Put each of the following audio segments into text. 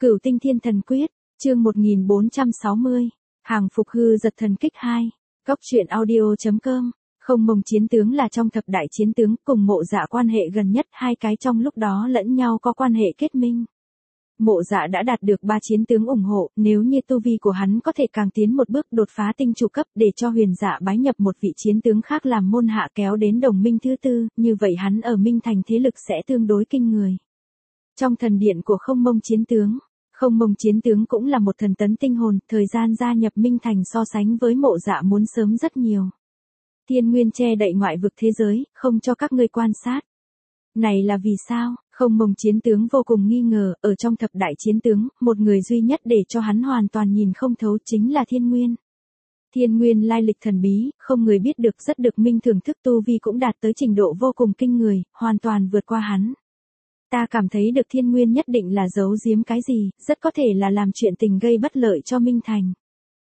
Cửu tinh thiên thần quyết, chương 1460, hàng phục hư giật thần kích 2, Cóc truyện audio.com. Không Mông chiến tướng là trong thập đại chiến tướng, cùng Mộ Dạ quan hệ gần nhất, hai cái trong lúc đó lẫn nhau có quan hệ kết minh. Mộ Dạ đã đạt được 3 chiến tướng ủng hộ, nếu như tu vi của hắn có thể càng tiến một bước đột phá tinh chủ cấp để cho Huyền Dạ bái nhập một vị chiến tướng khác làm môn hạ kéo đến đồng minh thứ tư, như vậy hắn ở Minh Thành thế lực sẽ tương đối kinh người. Trong thần điện của Không Mông chiến tướng cũng là một thần tấn tinh hồn, thời gian gia nhập Minh Thành so sánh với Mộ Dạ muốn sớm rất nhiều. Thiên nguyên che đậy ngoại vực thế giới, không cho các ngươi quan sát. Này là vì sao? Không Mông chiến tướng vô cùng nghi ngờ, ở trong thập đại chiến tướng, một người duy nhất để cho hắn hoàn toàn nhìn không thấu chính là Thiên Nguyên. Thiên Nguyên lai lịch thần bí, không người biết được, rất được Minh thưởng thức, tu vi cũng đạt tới trình độ vô cùng kinh người, hoàn toàn vượt qua hắn. Ta cảm thấy được Thiên Nguyên nhất định là giấu giếm cái gì, rất có thể là làm chuyện tình gây bất lợi cho Minh Thành.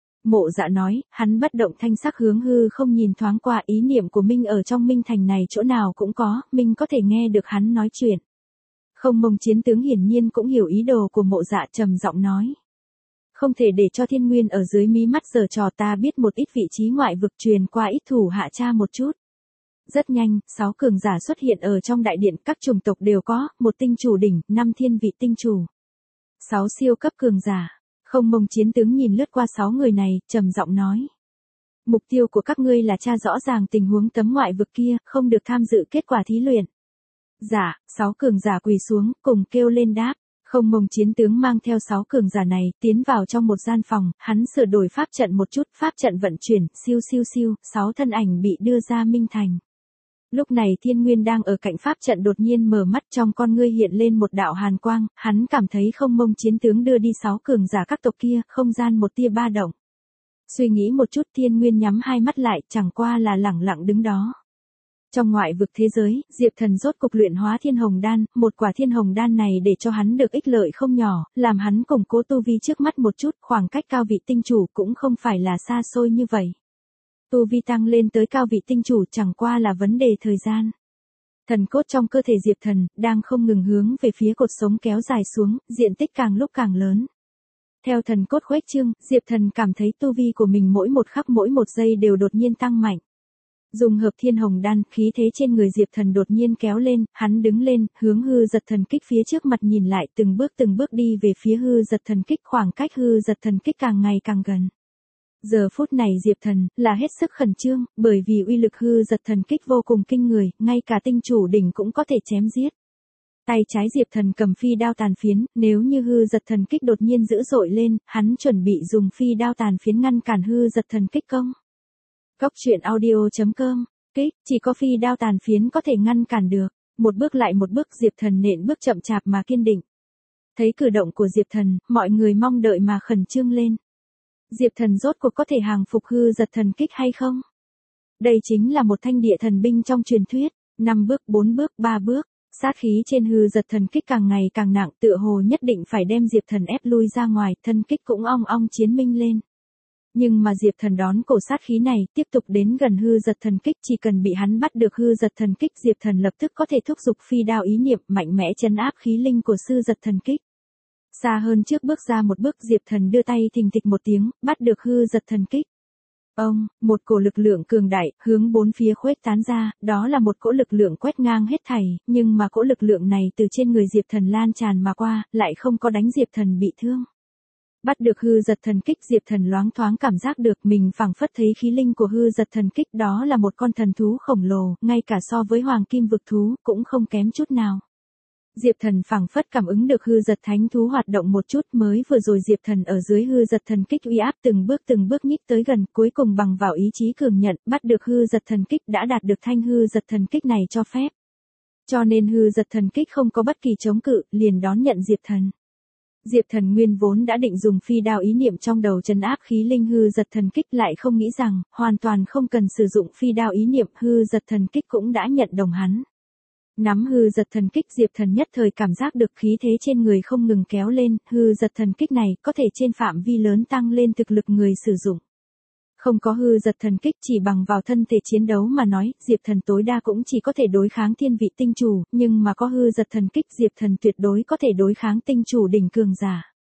Mộ Dạ nói, hắn bất động thanh sắc hướng hư không nhìn thoáng qua, ý niệm của Minh ở trong Minh Thành này chỗ nào cũng có, Minh có thể nghe được hắn nói chuyện. Không Mông chiến tướng hiển nhiên cũng hiểu ý đồ của Mộ Dạ, trầm giọng nói. Không thể để cho Thiên Nguyên ở dưới mí mắt giở trò, ta biết một ít vị trí ngoại vực, truyền qua ít thủ hạ cha một chút. Rất nhanh, 6 cường giả xuất hiện ở trong đại điện, các chủng tộc đều có, một tinh chủ đỉnh, 5 thiên vị tinh chủ, 6 siêu cấp cường giả. Không Mông chiến tướng nhìn lướt qua 6 người này, trầm giọng nói. Mục tiêu của các ngươi là tra rõ ràng tình huống tấm ngoại vực kia, không được tham dự kết quả thí luyện. Dạ, 6 cường giả quỳ xuống, cùng kêu lên đáp. Không Mông chiến tướng mang theo 6 cường giả này, tiến vào trong một gian phòng, hắn sửa đổi pháp trận một chút, pháp trận vận chuyển, siêu siêu siêu, 6 thân ảnh bị đưa ra Minh Thành. Lúc này Thiên Nguyên đang ở cạnh pháp trận đột nhiên mở mắt, trong con ngươi hiện lên một đạo hàn quang, hắn cảm thấy Không Mông chiến tướng đưa đi 6 cường giả các tộc kia, không gian một tia ba động. Suy nghĩ một chút, Thiên Nguyên nhắm hai mắt lại, chẳng qua là lẳng lặng đứng đó. Trong ngoại vực thế giới, Diệp Thần rốt cục luyện hóa Thiên Hồng Đan, một quả Thiên Hồng Đan này để cho hắn được ích lợi không nhỏ, làm hắn củng cố tu vi trước mắt một chút, khoảng cách cao vị tinh chủ cũng không phải là xa xôi như vậy. Tu vi tăng lên tới cao vị tinh chủ chẳng qua là vấn đề thời gian. Thần cốt trong cơ thể Diệp Thần đang không ngừng hướng về phía cột sống kéo dài xuống, diện tích càng lúc càng lớn. Theo thần cốt khuếch trương, Diệp Thần cảm thấy tu vi của mình mỗi một khắc mỗi một giây đều đột nhiên tăng mạnh. Dùng hợp Thiên Hồng Đan, khí thế trên người Diệp Thần đột nhiên kéo lên, hắn đứng lên, hướng hư giật thần kích phía trước mặt nhìn lại, từng bước đi về phía hư giật thần kích, khoảng cách hư giật thần kích càng ngày càng gần. Giờ phút này Diệp Thần là hết sức khẩn trương, bởi vì uy lực hư giật thần kích vô cùng kinh người, ngay cả tinh chủ đỉnh cũng có thể chém giết. Tay trái Diệp Thần cầm phi đao tàn phiến, nếu như hư giật thần kích đột nhiên dữ dội lên, hắn chuẩn bị dùng phi đao tàn phiến ngăn cản hư giật thần kích công. Cóc truyện audio.com, kích, chỉ có phi đao tàn phiến có thể ngăn cản được. Một bước lại một bước, Diệp Thần nện bước chậm chạp mà kiên định. Thấy cử động của Diệp Thần, mọi người mong đợi mà khẩn trương lên. Diệp Thần rốt cuộc có thể hàng phục hư giật thần kích hay không? Đây chính là một thanh địa thần binh trong truyền thuyết, 5 bước, 4 bước, 3 bước, sát khí trên hư giật thần kích càng ngày càng nặng, tựa hồ nhất định phải đem Diệp Thần ép lui ra ngoài, thân kích cũng ong ong chiến minh lên. Nhưng mà Diệp Thần đón cổ sát khí này, tiếp tục đến gần hư giật thần kích, chỉ cần bị hắn bắt được hư giật thần kích, Diệp Thần lập tức có thể thúc giục phi đao ý niệm, mạnh mẽ trấn áp khí linh của sư giật thần kích. Xa hơn trước bước ra một bước, Diệp Thần đưa tay thình thịch một tiếng, bắt được hư giật thần kích. Ông, một cổ lực lượng cường đại, hướng bốn phía khuếch tán ra, đó là một cỗ lực lượng quét ngang hết thảy, nhưng mà cỗ lực lượng này từ trên người Diệp Thần lan tràn mà qua, lại không có đánh Diệp Thần bị thương. Bắt được hư giật thần kích, Diệp Thần loáng thoáng cảm giác được mình phảng phất thấy khí linh của hư giật thần kích, đó là một con thần thú khổng lồ, ngay cả so với hoàng kim vực thú, cũng không kém chút nào. Diệp Thần phảng phất cảm ứng được hư giật thánh thú hoạt động một chút, mới vừa rồi Diệp Thần ở dưới hư giật thần kích uy áp từng bước nhích tới gần, cuối cùng bằng vào ý chí cường nhận, bắt được hư giật thần kích, đã đạt được thanh hư giật thần kích này cho phép. Cho nên hư giật thần kích không có bất kỳ chống cự, liền đón nhận Diệp Thần. Diệp Thần nguyên vốn đã định dùng phi đao ý niệm trong đầu trấn áp khí linh hư giật thần kích, lại không nghĩ rằng, hoàn toàn không cần sử dụng phi đao ý niệm, hư giật thần kích cũng đã nhận đồng hắn. Nắm hư giật thần kích, Diệp Thần nhất thời cảm giác được khí thế trên người không ngừng kéo lên, hư giật thần kích này có thể trên phạm vi lớn tăng lên thực lực người sử dụng. Không có hư giật thần kích, chỉ bằng vào thân thể chiến đấu mà nói, Diệp Thần tối đa cũng chỉ có thể đối kháng thiên vị tinh chủ, nhưng mà có hư giật thần kích, Diệp Thần tuyệt đối có thể đối kháng tinh chủ đỉnh cường giả.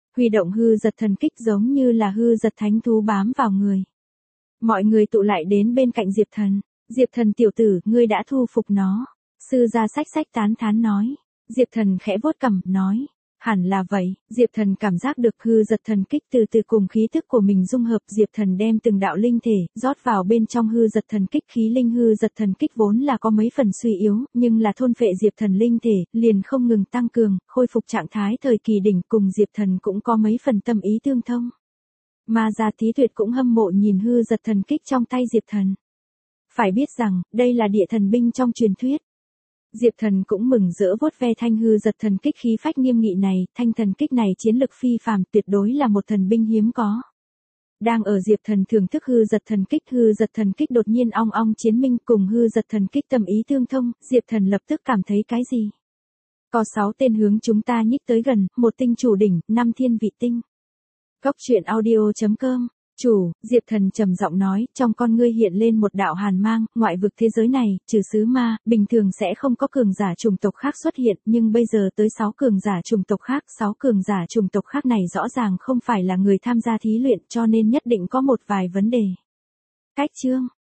Huy động hư giật thần kích giống như là hư giật thánh thú bám vào người. Mọi người tụ lại đến bên cạnh Diệp Thần. Diệp Thần tiểu tử, ngươi đã thu phục nó. Sư gia sách sách tán thán nói. Diệp Thần khẽ vuốt cằm, nói. Hẳn là vậy, Diệp Thần cảm giác được hư giật thần kích từ từ cùng khí thức của mình dung hợp. Diệp Thần đem từng đạo linh thể, rót vào bên trong hư giật thần kích. Khí linh hư giật thần kích vốn là có mấy phần suy yếu, nhưng là thôn phệ Diệp Thần linh thể, liền không ngừng tăng cường, khôi phục trạng thái thời kỳ đỉnh. Cùng Diệp Thần cũng có mấy phần tâm ý tương thông. Ma Gia Thí Tuyệt cũng hâm mộ nhìn hư giật thần kích trong tay Diệp Thần. Phải biết rằng, đây là địa thần binh trong truyền thuyết. Diệp Thần cũng mừng rỡ vuốt ve thanh hư giật thần kích khí phách nghiêm nghị này, thanh thần kích này chiến lực phi phàm, tuyệt đối là một thần binh hiếm có. Đang ở Diệp Thần thưởng thức hư giật thần kích đột nhiên ong ong chiến minh cùng hư giật thần kích tâm ý tương thông, Diệp Thần lập tức cảm thấy cái gì? Có 6 tên hướng chúng ta nhích tới gần, 1 tinh chủ đỉnh, 5 thiên vị tinh. Góc truyện audio.com. Chủ, Diệp Thần trầm giọng nói, trong con ngươi hiện lên một đạo hàn mang, ngoại vực thế giới này, trừ sứ ma, bình thường sẽ không có cường giả chủng tộc khác xuất hiện, nhưng bây giờ tới 6 cường giả chủng tộc khác, 6 cường giả chủng tộc khác này rõ ràng không phải là người tham gia thí luyện, cho nên nhất định có một vài vấn đề. Cách chương